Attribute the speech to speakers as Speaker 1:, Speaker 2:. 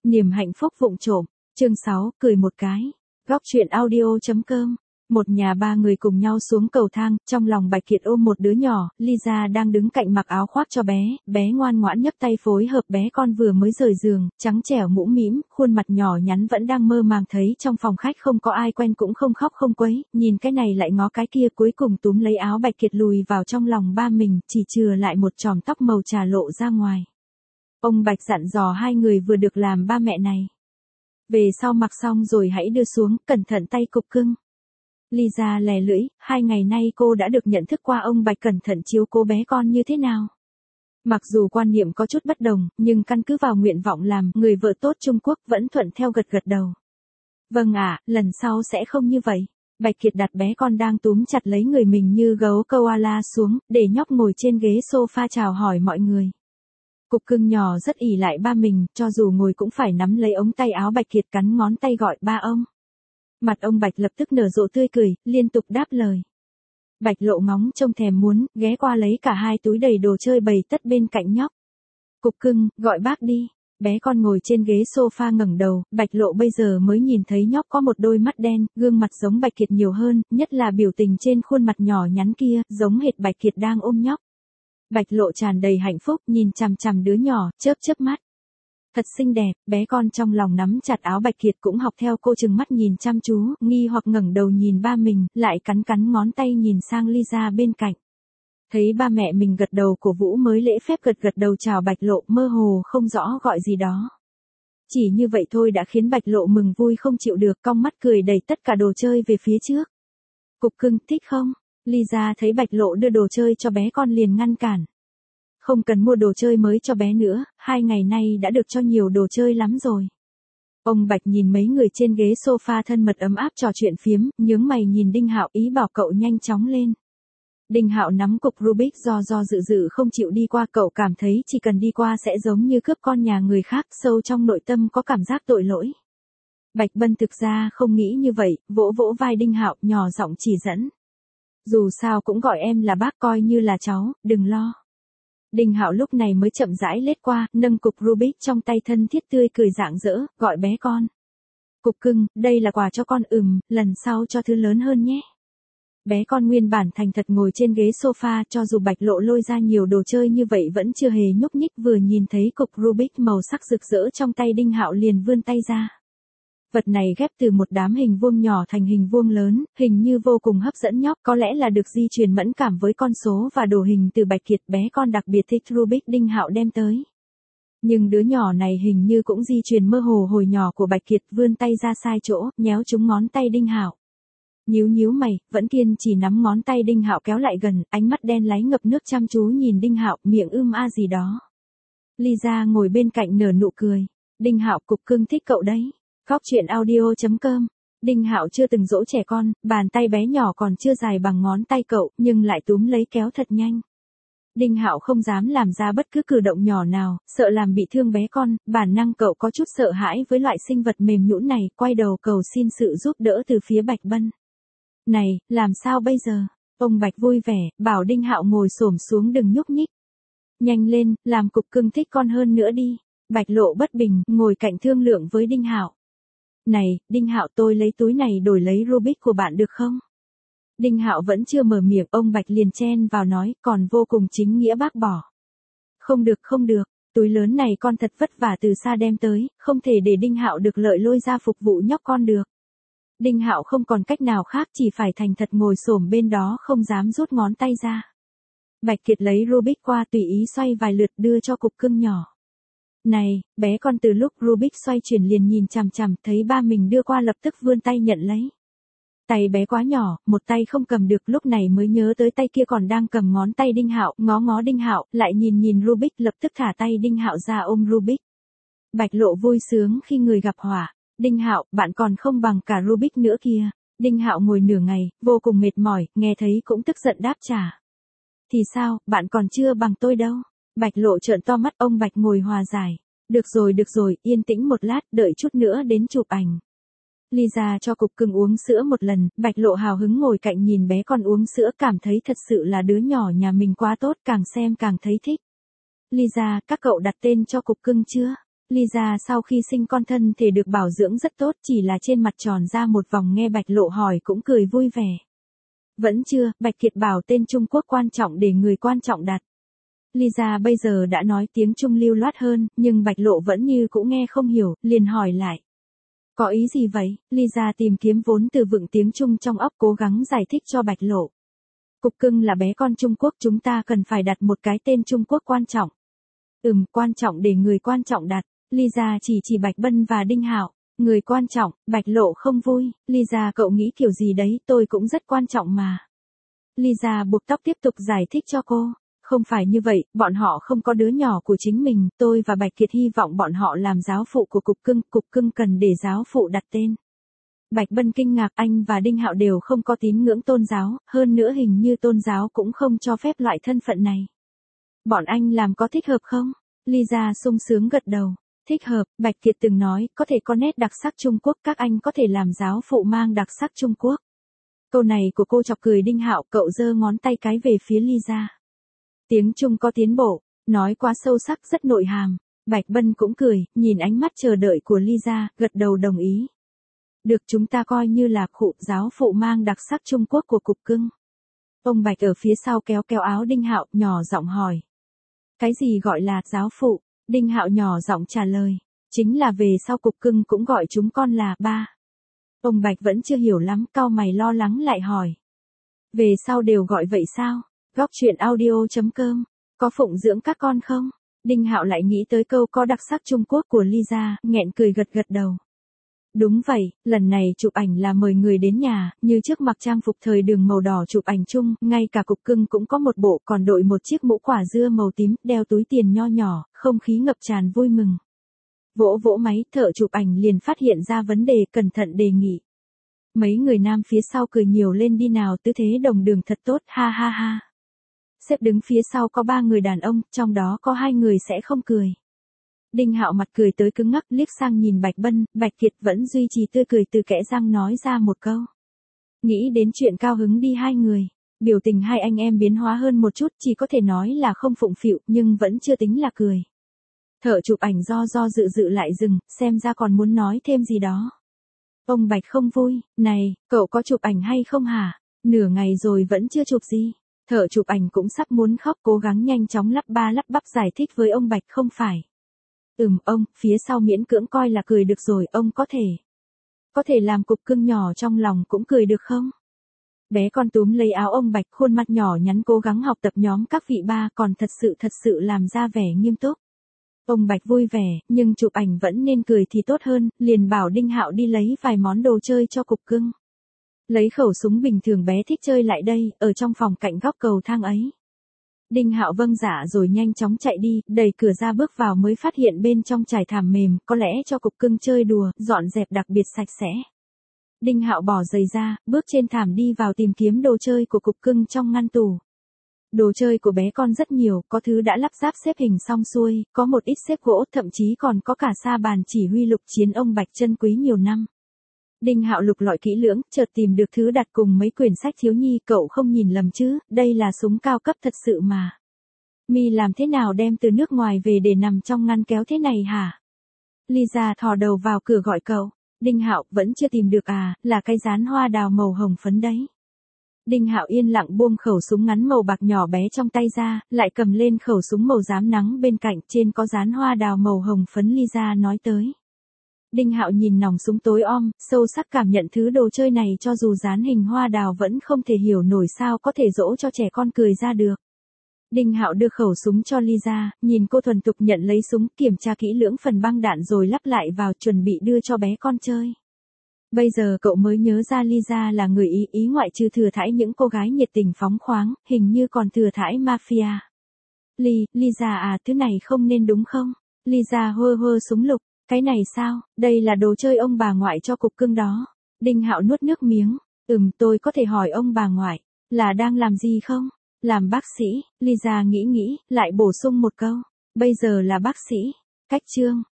Speaker 1: Niềm hạnh phúc vụng trộm, chương 6, cười một cái. Góc truyện audio.com. Một nhà ba người cùng nhau xuống cầu thang, trong lòng Bạch Kiệt ôm một đứa nhỏ, Lisa đang đứng cạnh mặc áo khoác cho bé, bé ngoan ngoãn nhấc tay phối hợp, bé con vừa mới rời giường, trắng trẻo mũm mĩm, khuôn mặt nhỏ nhắn vẫn đang mơ màng, thấy trong phòng khách không có ai quen cũng không khóc không quấy, nhìn cái này lại ngó cái kia, cuối cùng túm lấy áo Bạch Kiệt lùi vào trong lòng ba mình, chỉ chừa lại một chòm tóc màu trà lộ ra ngoài. Ông Bạch dặn dò hai người vừa được làm ba mẹ này. Về sau mặc xong rồi hãy đưa xuống, cẩn thận tay cục cưng. Lisa lè lưỡi, 2 ngày nay cô đã được nhận thức qua ông Bạch cẩn thận chiếu cố bé con như thế nào. Mặc dù quan niệm có chút bất đồng, nhưng căn cứ vào nguyện vọng làm người vợ tốt Trung Quốc vẫn thuận theo gật gật đầu. Vâng ạ, lần sau sẽ không như vậy. Bạch Kiệt đặt bé con đang túm chặt lấy người mình như gấu koala xuống, để nhóc ngồi trên ghế sofa chào hỏi mọi người. Cục cưng nhỏ rất ỷ lại ba mình, cho dù ngồi cũng phải nắm lấy ống tay áo Bạch Kiệt cắn ngón tay gọi ba ông. Mặt ông Bạch lập tức nở rộ tươi cười, liên tục đáp lời. Bạch Lộ ngóng trông thèm muốn, ghé qua lấy cả 2 túi đầy đồ chơi bày tất bên cạnh nhóc. Cục cưng, gọi bác đi. Bé con ngồi trên ghế sofa ngẩng đầu, Bạch Lộ bây giờ mới nhìn thấy nhóc có một đôi mắt đen, gương mặt giống Bạch Kiệt nhiều hơn, nhất là biểu tình trên khuôn mặt nhỏ nhắn kia, giống hệt Bạch Kiệt đang ôm nhóc. Bạch Lộ tràn đầy hạnh phúc, nhìn chằm chằm đứa nhỏ, chớp chớp mắt. Thật xinh đẹp, bé con trong lòng nắm chặt áo Bạch Kiệt cũng học theo cô chừng mắt nhìn chăm chú, nghi hoặc ngẩng đầu nhìn ba mình, lại cắn cắn ngón tay nhìn sang Lisa bên cạnh. Thấy ba mẹ mình gật đầu cổ vũ mới lễ phép gật gật đầu chào Bạch Lộ, mơ hồ không rõ gọi gì đó. Chỉ như vậy thôi đã khiến Bạch Lộ mừng vui không chịu được, cong mắt cười đẩy tất cả đồ chơi về phía trước. Cục cưng, thích không? Lisa thấy Bạch Lộ đưa đồ chơi cho bé con liền ngăn cản. Không cần mua đồ chơi mới cho bé nữa, 2 ngày nay đã được cho nhiều đồ chơi lắm rồi. Ông Bạch nhìn mấy người trên ghế sofa thân mật ấm áp trò chuyện phiếm, nhướng mày nhìn Đinh Hạo ý bảo cậu nhanh chóng lên. Đinh Hạo nắm cục Rubik do dự không chịu đi qua, cậu cảm thấy chỉ cần đi qua sẽ giống như cướp con nhà người khác, sâu trong nội tâm có cảm giác tội lỗi. Bạch Bân thực ra không nghĩ như vậy, vỗ vỗ vai Đinh Hạo nhỏ giọng chỉ dẫn. Dù sao cũng gọi em là bác, coi như là cháu, đừng lo. Đinh Hạo lúc này mới chậm rãi lết qua, nâng cục Rubik trong tay thân thiết tươi cười rạng rỡ, gọi bé con. Cục cưng, đây là quà cho con, lần sau cho thứ lớn hơn nhé. Bé con nguyên bản thành thật ngồi trên ghế sofa, cho dù Bạch Lộ lôi ra nhiều đồ chơi như vậy vẫn chưa hề nhúc nhích, vừa nhìn thấy cục Rubik màu sắc rực rỡ trong tay Đinh Hạo liền vươn tay ra. Vật này ghép từ một đám hình vuông nhỏ thành hình vuông lớn, hình như vô cùng hấp dẫn nhóc, có lẽ là được di truyền mẫn cảm với con số và đồ hình từ Bạch Kiệt, bé con đặc biệt thích Rubik Đinh Hạo đem tới. Nhưng đứa nhỏ này hình như cũng di truyền mơ hồ hồi nhỏ của Bạch Kiệt, vươn tay ra sai chỗ, nhéo trúng ngón tay Đinh Hạo. Nhíu mày, vẫn kiên trì nắm ngón tay Đinh Hạo kéo lại gần, ánh mắt đen láy ngập nước chăm chú nhìn Đinh Hạo, miệng a gì đó. Lisa ngồi bên cạnh nở nụ cười. Đinh Hạo, cục cưng thích cậu đấy. Góc truyện audio.com. Đinh Hạo chưa từng dỗ trẻ con, bàn tay bé nhỏ còn chưa dài bằng ngón tay cậu, nhưng lại túm lấy kéo thật nhanh. Đinh Hạo không dám làm ra bất cứ cử động nhỏ nào, sợ làm bị thương bé con, bản năng cậu có chút sợ hãi với loại sinh vật mềm nhũn này, quay đầu cầu xin sự giúp đỡ từ phía Bạch Bân. Này, làm sao bây giờ? Ông Bạch vui vẻ, bảo Đinh Hạo ngồi xổm xuống đừng nhúc nhích. Nhanh lên, làm cục cưng thích con hơn nữa đi. Bạch Lộ bất bình, ngồi cạnh thương lượng với Đinh Hạo. Này, Đinh Hạo, tôi lấy túi này đổi lấy Rubik của bạn được không? Đinh Hạo vẫn chưa mở miệng, ông Bạch liền chen vào nói, còn vô cùng chính nghĩa bác bỏ. Không được, túi lớn này con thật vất vả từ xa đem tới, không thể để Đinh Hạo được lợi lôi ra phục vụ nhóc con được. Đinh Hạo không còn cách nào khác, chỉ phải thành thật ngồi xổm bên đó không dám rút ngón tay ra. Bạch Kiệt lấy Rubik qua tùy ý xoay vài lượt đưa cho cục cưng nhỏ. Này, bé con từ lúc Rubik xoay chuyển liền nhìn chằm chằm, thấy ba mình đưa qua lập tức vươn tay nhận lấy. Tay bé quá nhỏ, một tay không cầm được, lúc này mới nhớ tới tay kia còn đang cầm ngón tay Đinh Hạo, ngó Đinh Hạo, lại nhìn Rubik, lập tức thả tay Đinh Hạo ra ôm Rubik. Bạch Lộ vui sướng khi người gặp họa. Đinh Hạo, bạn còn không bằng cả Rubik nữa kìa. Đinh Hạo ngồi nửa ngày, vô cùng mệt mỏi, nghe thấy cũng tức giận đáp trả. Thì sao, bạn còn chưa bằng tôi đâu. Bạch Lộ trợn to mắt, ông Bạch ngồi hòa giải. Được rồi, yên tĩnh một lát, đợi chút nữa đến chụp ảnh. Lisa cho cục cưng uống sữa một lần, Bạch Lộ hào hứng ngồi cạnh nhìn bé con uống sữa, cảm thấy thật sự là đứa nhỏ nhà mình quá tốt, càng xem càng thấy thích. Lisa, các cậu đặt tên cho cục cưng chưa? Lisa sau khi sinh con thân thể được bảo dưỡng rất tốt, chỉ là trên mặt tròn ra một vòng, nghe Bạch Lộ hỏi cũng cười vui vẻ. Vẫn chưa, Bạch Kiệt bảo tên Trung Quốc quan trọng để người quan trọng đặt. Lisa bây giờ đã nói tiếng Trung lưu loát hơn, nhưng Bạch Lộ vẫn như cũng nghe không hiểu, liền hỏi lại. Có ý gì vậy? Lisa tìm kiếm vốn từ vựng tiếng Trung trong óc, cố gắng giải thích cho Bạch Lộ. Cục cưng là bé con Trung Quốc, chúng ta cần phải đặt một cái tên Trung Quốc quan trọng. Quan trọng để người quan trọng đặt. Lisa chỉ Bạch Bân và Đinh Hạo. Người quan trọng, Bạch Lộ không vui. Lisa cậu nghĩ kiểu gì đấy, tôi cũng rất quan trọng mà. Lisa buộc tóc tiếp tục giải thích cho cô. Không phải như vậy, bọn họ không có đứa nhỏ của chính mình, tôi và Bạch Kiệt hy vọng bọn họ làm giáo phụ của cục cưng cần để giáo phụ đặt tên. Bạch Bân kinh ngạc, anh và Đinh Hạo đều không có tín ngưỡng tôn giáo, hơn nữa hình như tôn giáo cũng không cho phép loại thân phận này. Bọn anh làm có thích hợp không? Lisa sung sướng gật đầu. Thích hợp, Bạch Kiệt từng nói, có thể có nét đặc sắc Trung Quốc, các anh có thể làm giáo phụ mang đặc sắc Trung Quốc. Câu này của cô chọc cười Đinh Hạo, cậu giơ ngón tay cái về phía Lisa. Tiếng Trung có tiến bộ, nói quá sâu sắc, rất nội hàm. Bạch Bân cũng cười, nhìn ánh mắt chờ đợi của Lisa, gật đầu đồng ý. Được, chúng ta coi như là giáo phụ mang đặc sắc Trung Quốc của cục cưng. Ông Bạch ở phía sau kéo áo Đinh Hạo, nhỏ giọng hỏi. Cái gì gọi là giáo phụ? Đinh Hạo nhỏ giọng trả lời. Chính là về sau cục cưng cũng gọi chúng con là ba. Ông Bạch vẫn chưa hiểu lắm, cau mày lo lắng lại hỏi. Về sau đều gọi vậy sao? Góc chuyện audio.com. Có phụng dưỡng các con không? Đinh Hạo lại nghĩ tới câu có đặc sắc Trung Quốc của Lisa, nghẹn cười gật đầu. Đúng vậy, lần này chụp ảnh là mời người đến nhà, như trước mặc trang phục thời đường màu đỏ chụp ảnh chung, ngay cả cục cưng cũng có một bộ, còn đội một chiếc mũ quả dưa màu tím, đeo túi tiền nho nhỏ, không khí ngập tràn vui mừng. Vỗ máy, thợ chụp ảnh liền phát hiện ra vấn đề, cẩn thận đề nghị. Mấy người nam phía sau cười nhiều lên, đi nào, tư thế đồng đường thật tốt, ha ha ha. Xếp đứng phía sau có 3 người đàn ông, trong đó có 2 người sẽ không cười. Đinh Hạo mặt cười tới cứng ngắc, liếc sang nhìn Bạch Bân, Bạch Kiệt vẫn duy trì tươi cười, từ kẽ răng nói ra một câu. Nghĩ đến chuyện cao hứng đi hai người. Biểu tình hai anh em biến hóa hơn một chút, chỉ có thể nói là không phụng phịu, nhưng vẫn chưa tính là cười. Thợ chụp ảnh do dự lại dừng, xem ra còn muốn nói thêm gì đó. Ông Bạch không vui, này, cậu có chụp ảnh hay không hả? Nửa ngày rồi vẫn chưa chụp gì. Thợ chụp ảnh cũng sắp muốn khóc, cố gắng nhanh chóng lắp bắp giải thích với ông Bạch, không phải. Ông, phía sau miễn cưỡng coi là cười được rồi, ông có thể làm cục cưng nhỏ trong lòng cũng cười được không? Bé con túm lấy áo ông Bạch, khuôn mặt nhỏ nhắn cố gắng học tập nhóm các vị ba, còn thật sự làm ra vẻ nghiêm túc. Ông Bạch vui vẻ, nhưng chụp ảnh vẫn nên cười thì tốt hơn, liền bảo Đinh Hạo đi lấy vài món đồ chơi cho cục cưng. Lấy khẩu súng bình thường bé thích chơi lại đây, ở trong phòng cạnh góc cầu thang ấy. Đinh Hạo vâng dạ rồi nhanh chóng chạy đi, đẩy cửa ra bước vào mới phát hiện bên trong trải thảm mềm, có lẽ cho cục cưng chơi đùa, dọn dẹp đặc biệt sạch sẽ. Đinh Hạo bỏ giày ra, bước trên thảm đi vào tìm kiếm đồ chơi của cục cưng trong ngăn tủ. Đồ chơi của bé con rất nhiều, có thứ đã lắp ráp xếp hình xong xuôi, có một ít xếp gỗ, thậm chí còn có cả sa bàn chỉ huy lục chiến ông Bạch chân quý nhiều năm. Đinh Hạo lục lọi kỹ lưỡng, chợt tìm được thứ đặt cùng mấy quyển sách thiếu nhi, cậu không nhìn lầm chứ, đây là súng cao cấp thật sự mà. Mi làm thế nào đem từ nước ngoài về để nằm trong ngăn kéo thế này hả? Lisa thò đầu vào cửa gọi cậu. Đinh Hạo, vẫn chưa tìm được à, là cái dán hoa đào màu hồng phấn đấy. Đinh Hạo yên lặng buông khẩu súng ngắn màu bạc nhỏ bé trong tay ra, lại cầm lên khẩu súng màu rám nắng bên cạnh, trên có dán hoa đào màu hồng phấn Lisa nói tới. Đinh Hạo nhìn nòng súng tối om, sâu sắc cảm nhận thứ đồ chơi này cho dù dán hình hoa đào vẫn không thể hiểu nổi sao có thể dỗ cho trẻ con cười ra được. Đinh Hạo đưa khẩu súng cho Lisa, nhìn cô thuần thục nhận lấy súng, kiểm tra kỹ lưỡng phần băng đạn rồi lắp lại vào, chuẩn bị đưa cho bé con chơi. Bây giờ cậu mới nhớ ra Lisa là người ý ngoại trừ thừa thãi những cô gái nhiệt tình phóng khoáng, hình như còn thừa thãi mafia. Lisa à, thứ này không nên đúng không? Lisa hơ súng lục. Cái này sao, đây là đồ chơi ông bà ngoại cho cục cưng đó. Đinh Hạo nuốt nước miếng. Tôi có thể hỏi ông bà ngoại, là đang làm gì không? Làm bác sĩ. Lisa nghĩ, lại bổ sung một câu. Bây giờ là bác sĩ. Cách chương.